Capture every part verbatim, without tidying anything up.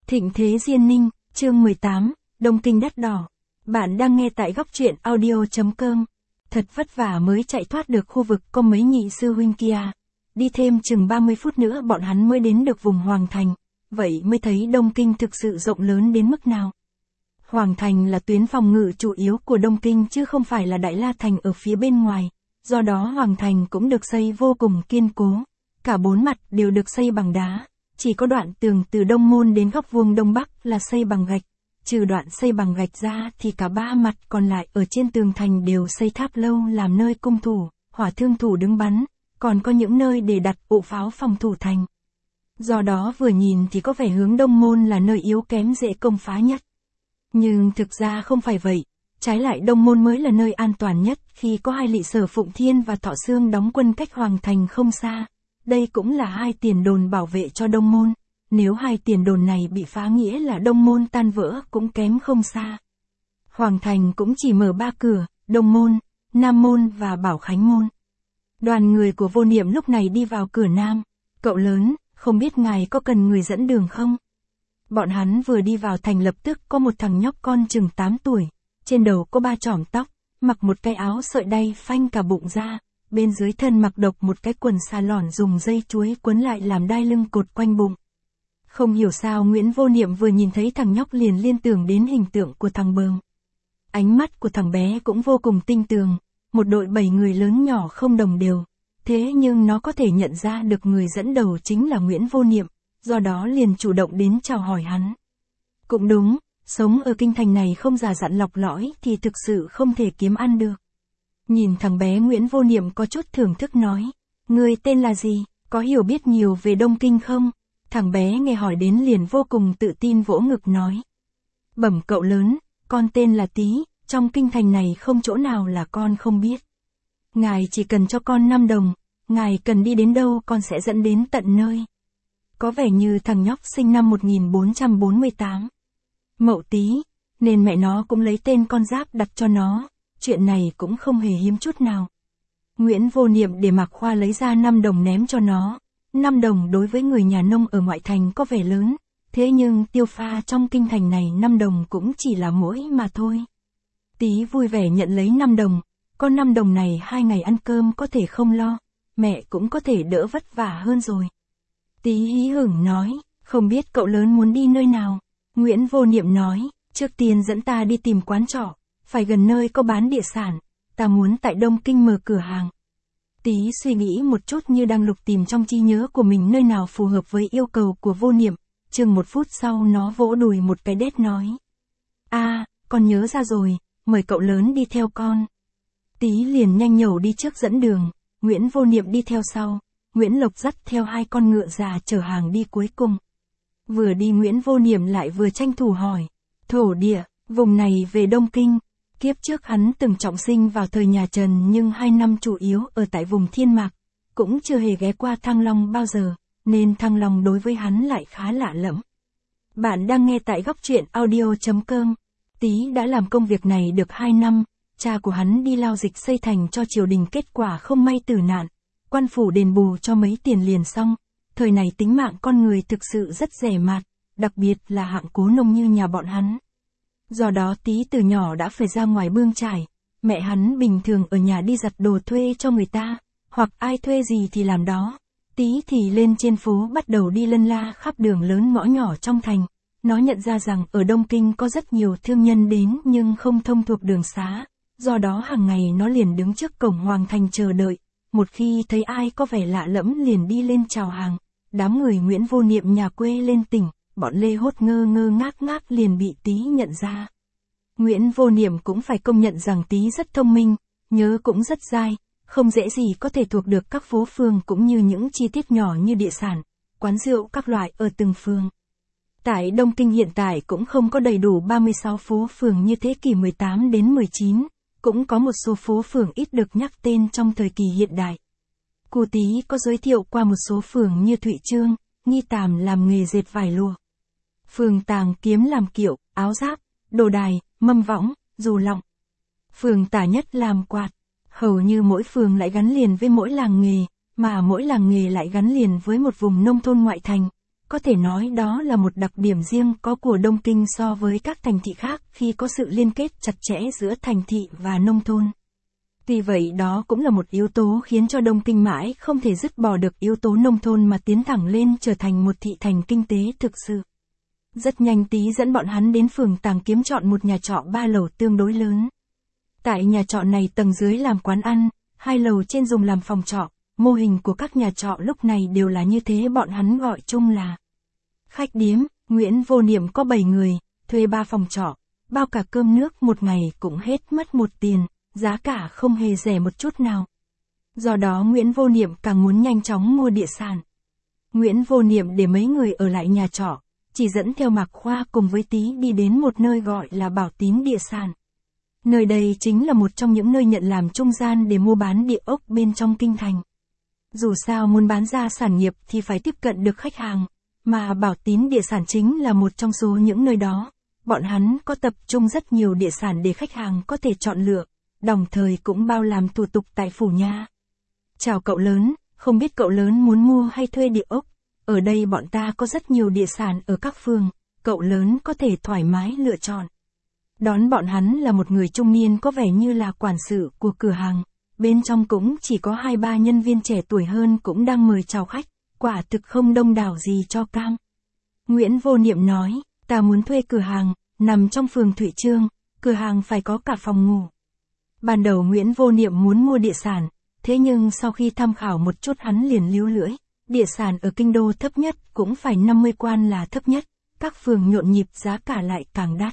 Thịnh thế Diên Ninh, chương mười tám, Đông Kinh đắt đỏ. Bạn đang nghe tại góc truyện audio chấm com. Thật vất vả mới chạy thoát được khu vực có mấy nhị sư huynh kia. Đi thêm chừng ba mươi phút nữa bọn hắn mới đến được vùng Hoàng Thành. Vậy mới thấy Đông Kinh thực sự rộng lớn đến mức nào. Hoàng Thành là tuyến phòng ngự chủ yếu của Đông Kinh chứ không phải là Đại La Thành ở phía bên ngoài. Do đó Hoàng Thành cũng được xây vô cùng kiên cố. Cả bốn mặt đều được xây bằng đá. Chỉ có đoạn tường từ Đông Môn đến góc vuông Đông Bắc là xây bằng gạch. Trừ đoạn xây bằng gạch ra thì cả ba mặt còn lại ở trên tường thành đều xây tháp lâu làm nơi cung thủ, hỏa thương thủ đứng bắn, còn có những nơi để đặt ụ pháo phòng thủ thành. Do đó vừa nhìn thì có vẻ hướng Đông Môn là nơi yếu kém dễ công phá nhất. Nhưng thực ra không phải vậy, trái lại Đông Môn mới là nơi an toàn nhất khi có hai lỵ Sở Phụng Thiên và Thọ Xương đóng quân cách Hoàng Thành không xa. Đây cũng là hai tiền đồn bảo vệ cho Đông Môn. Nếu hai tiền đồn này bị phá nghĩa là Đông Môn tan vỡ cũng kém không xa. Hoàng Thành cũng chỉ mở ba cửa, Đông Môn, Nam Môn và Bảo Khánh Môn. Đoàn người của Vô Niệm lúc này đi vào cửa Nam. Cậu lớn, không biết ngài có cần người dẫn đường không? Bọn hắn vừa đi vào thành lập tức có một thằng nhóc con chừng tám tuổi. Trên đầu có ba chỏm tóc, mặc một cái áo sợi đay phanh cả bụng ra. Bên dưới thân mặc độc một cái quần xà lỏn dùng dây chuối quấn lại làm đai lưng cột quanh bụng. Không hiểu sao Nguyễn Vô Niệm vừa nhìn thấy thằng nhóc liền liên tưởng đến hình tượng của thằng Bờm. Ánh mắt của thằng bé cũng vô cùng tinh tường, một đội bảy người lớn nhỏ không đồng đều. Thế nhưng nó có thể nhận ra được người dẫn đầu chính là Nguyễn Vô Niệm, do đó liền chủ động đến chào hỏi hắn. Cũng đúng, sống ở kinh thành này không già dặn lọc lõi thì thực sự không thể kiếm ăn được. Nhìn thằng bé Nguyễn Vô Niệm có chút thưởng thức nói, người tên là gì, có hiểu biết nhiều về Đông Kinh không? Thằng bé nghe hỏi đến liền vô cùng tự tin vỗ ngực nói. Bẩm cậu lớn, con tên là Tý, trong kinh thành này không chỗ nào là con không biết. Ngài chỉ cần cho con năm đồng, ngài cần đi đến đâu con sẽ dẫn đến tận nơi. Có vẻ như thằng nhóc sinh năm một nghìn bốn trăm bốn mươi tám. Mậu Tý, nên mẹ nó cũng lấy tên con giáp đặt cho nó. Chuyện này cũng không hề hiếm chút nào. Nguyễn Vô Niệm để Mạc Khoa lấy ra năm đồng ném cho nó. năm đồng đối với người nhà nông ở ngoại thành có vẻ lớn, thế nhưng tiêu pha trong kinh thành này năm đồng cũng chỉ là mỗi mà thôi. Tý vui vẻ nhận lấy năm đồng, có năm đồng này hai ngày ăn cơm có thể không lo, mẹ cũng có thể đỡ vất vả hơn rồi. Tý hí hửng nói, không biết cậu lớn muốn đi nơi nào. Nguyễn Vô Niệm nói, trước tiên dẫn ta đi tìm quán trọ. Phải gần nơi có bán địa sản, ta muốn tại Đông Kinh mở cửa hàng. Tý suy nghĩ một chút như đang lục tìm trong trí nhớ của mình nơi nào phù hợp với yêu cầu của Vô Niệm, chừng một phút sau nó vỗ đùi một cái đét nói. A, à, con nhớ ra rồi, mời cậu lớn đi theo con. Tý liền nhanh nhẩu đi trước dẫn đường, Nguyễn Vô Niệm đi theo sau, Nguyễn Lộc dắt theo hai con ngựa già chở hàng đi cuối cùng. Vừa đi Nguyễn Vô Niệm lại vừa tranh thủ hỏi, thổ địa, vùng này về Đông Kinh. Kiếp trước hắn từng trọng sinh vào thời nhà Trần nhưng hai năm chủ yếu ở tại vùng Thiên Mạc, cũng chưa hề ghé qua Thăng Long bao giờ, nên Thăng Long đối với hắn lại khá lạ lẫm. Bạn đang nghe tại góc truyện audio chấm com. Tý đã làm công việc này được hai năm, cha của hắn đi lao dịch xây thành cho triều đình kết quả không may tử nạn, quan phủ đền bù cho mấy tiền liền xong, thời này tính mạng con người thực sự rất rẻ mạt, đặc biệt là hạng cố nông như nhà bọn hắn. Do đó Tý từ nhỏ đã phải ra ngoài bươn trải, mẹ hắn bình thường ở nhà đi giặt đồ thuê cho người ta, hoặc ai thuê gì thì làm đó. Tý thì lên trên phố bắt đầu đi lân la khắp đường lớn ngõ nhỏ trong thành. Nó nhận ra rằng ở Đông Kinh có rất nhiều thương nhân đến nhưng không thông thuộc đường xá, do đó hàng ngày nó liền đứng trước cổng Hoàng Thành chờ đợi, một khi thấy ai có vẻ lạ lẫm liền đi lên chào hàng. Đám người Nguyễn Vô Niệm nhà quê lên tỉnh. Bọn Lê Hốt ngơ ngơ ngác ngác liền bị Tý nhận ra. Nguyễn Vô Niệm cũng phải công nhận rằng Tý rất thông minh, nhớ cũng rất dai, không dễ gì có thể thuộc được các phố phường cũng như những chi tiết nhỏ như địa sản, quán rượu các loại ở từng phường. Tại Đông Kinh hiện tại cũng không có đầy đủ ba mươi sáu phố phường như thế kỷ mười tám đến mười chín, cũng có một số phố phường ít được nhắc tên trong thời kỳ hiện đại. Cô Tý có giới thiệu qua một số phường như Thụy Trương, Nghi Tàm làm nghề dệt vải lụa. Phường Tàng Kiếm làm kiệu, áo giáp, đồ đài, mâm võng, dù lọng. Phường Tả Nhất làm quạt. Hầu như mỗi phường lại gắn liền với mỗi làng nghề, mà mỗi làng nghề lại gắn liền với một vùng nông thôn ngoại thành. có thể nói đó là một đặc điểm riêng có của Đông Kinh so với các thành thị khác khi có sự liên kết chặt chẽ giữa thành thị và nông thôn. Tuy vậy đó cũng là một yếu tố khiến cho Đông Kinh mãi không thể dứt bỏ được yếu tố nông thôn mà tiến thẳng lên trở thành một thị thành kinh tế thực sự. Rất nhanh Tý dẫn bọn hắn đến phường Tàng Kiếm chọn một nhà trọ ba lầu tương đối lớn. Tại nhà trọ này tầng dưới làm quán ăn, hai lầu trên dùng làm phòng trọ, mô hình của các nhà trọ lúc này đều là như thế, bọn hắn gọi chung là khách điếm. Nguyễn Vô Niệm có bảy người, thuê ba phòng trọ, bao cả cơm nước một ngày cũng hết mất một tiền, giá cả không hề rẻ một chút nào. Do đó Nguyễn Vô Niệm càng muốn nhanh chóng mua địa sản. Nguyễn Vô Niệm để mấy người ở lại nhà trọ, chỉ dẫn theo Mạc Khoa cùng với Tý đi đến một nơi gọi là Bảo Tín Địa Sản. Nơi đây chính là một trong những nơi nhận làm trung gian để mua bán địa ốc bên trong kinh thành. Dù sao muốn bán ra sản nghiệp thì phải tiếp cận được khách hàng, mà Bảo Tín Địa Sản chính là một trong số những nơi đó. Bọn hắn có tập trung rất nhiều địa sản để khách hàng có thể chọn lựa, đồng thời cũng bao làm thủ tục tại phủ nha. Chào cậu lớn, không biết cậu lớn muốn mua hay thuê địa ốc? Ở đây bọn ta có rất nhiều địa sản ở các phường, cậu lớn có thể thoải mái lựa chọn. Đón bọn hắn là một người trung niên có vẻ như là quản sự của cửa hàng, bên trong cũng chỉ có hai ba nhân viên trẻ tuổi hơn cũng đang mời chào khách, quả thực không đông đảo gì cho cam. Nguyễn Vô Niệm nói, ta muốn thuê cửa hàng, nằm trong phường Thụy Trương, cửa hàng phải có cả phòng ngủ. Ban đầu Nguyễn Vô Niệm muốn mua địa sản, thế nhưng sau khi tham khảo một chút hắn liền líu lưỡi, địa sản ở kinh đô thấp nhất cũng phải năm mươi quan là thấp nhất, các phường nhộn nhịp giá cả lại càng đắt.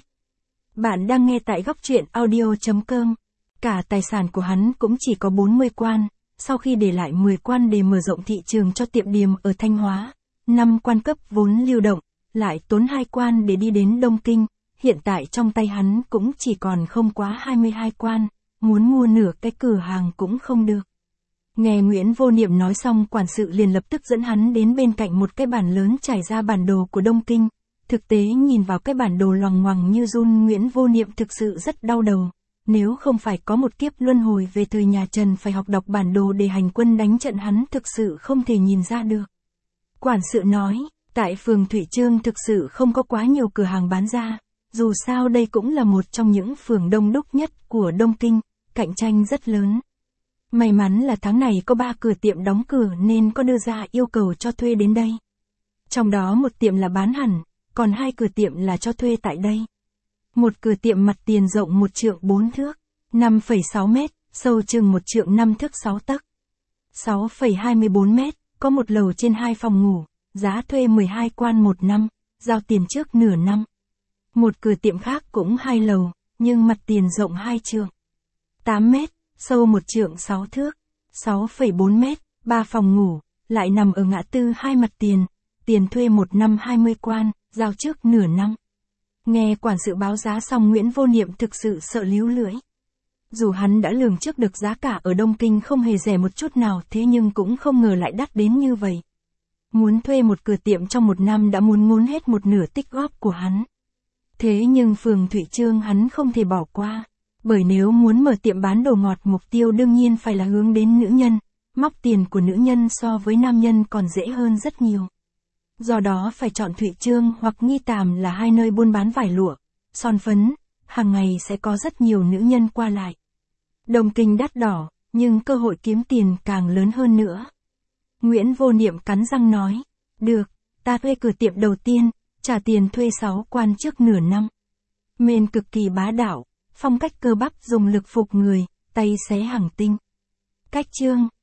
Bạn đang nghe tại góc truyện audio chấm com. Cả tài sản của hắn cũng chỉ có bốn mươi quan, sau khi để lại mười quan để mở rộng thị trường cho tiệm điềm ở Thanh Hóa, năm quan cấp vốn lưu động, lại tốn hai quan để đi đến Đông Kinh, hiện tại trong tay hắn cũng chỉ còn không quá hai mươi hai quan, muốn mua nửa cái cửa hàng cũng không được. Nghe Nguyễn Vô Niệm nói xong, quản sự liền lập tức dẫn hắn đến bên cạnh một cái bản lớn trải ra bản đồ của Đông Kinh. Thực tế nhìn vào cái bản đồ loằng ngoằng như run, Nguyễn Vô Niệm thực sự rất đau đầu. Nếu không phải có một kiếp luân hồi về thời nhà Trần phải học đọc bản đồ để hành quân đánh trận, hắn thực sự không thể nhìn ra được. Quản sự nói, tại phường Thụy Trương thực sự không có quá nhiều cửa hàng bán ra, dù sao đây cũng là một trong những phường đông đúc nhất của Đông Kinh, cạnh tranh rất lớn. May mắn là tháng này có ba cửa tiệm đóng cửa nên có đưa ra yêu cầu cho thuê đến đây. Trong đó một tiệm là bán hẳn, còn hai cửa tiệm là cho thuê tại đây. Một cửa tiệm mặt tiền rộng một trượng bốn thước, năm phẩy sáu mét, sâu chừng một trượng năm thước sáu tấc, sáu phẩy hai mươi bốn mét, có một lầu trên hai phòng ngủ, giá thuê mười hai quan một năm, giao tiền trước nửa năm. Một cửa tiệm khác cũng hai lầu, nhưng mặt tiền rộng hai trượng, tám mét, sâu một trượng sáu thước, sáu phẩy bốn mét, ba phòng ngủ, lại nằm ở ngã tư hai mặt tiền, tiền thuê một năm hai mươi quan, giao trước nửa năm. Nghe quản sự báo giá xong, Nguyễn Vô Niệm thực sự sợ líu lưỡi. Dù hắn đã lường trước được giá cả ở Đông Kinh không hề rẻ một chút nào, thế nhưng cũng không ngờ lại đắt đến như vậy. Muốn thuê một cửa tiệm trong một năm đã muốn ngốn hết một nửa tích góp của hắn. Thế nhưng phường Thụy Trương hắn không thể bỏ qua, bởi nếu muốn mở tiệm bán đồ ngọt, mục tiêu đương nhiên phải là hướng đến nữ nhân, móc tiền của nữ nhân so với nam nhân còn dễ hơn rất nhiều. Do đó phải chọn Thụy Trương hoặc Nghi Tàm là hai nơi buôn bán vải lụa, son phấn, hàng ngày sẽ có rất nhiều nữ nhân qua lại. Đông Kinh đắt đỏ, nhưng cơ hội kiếm tiền càng lớn hơn nữa. Nguyễn Vô Niệm cắn răng nói, được, ta thuê cửa tiệm đầu tiên, trả tiền thuê sáu quan trước nửa năm. Mền cực kỳ bá đạo, phong cách cơ bắp dùng lực phục người, tay xé hàng tinh. Cách chương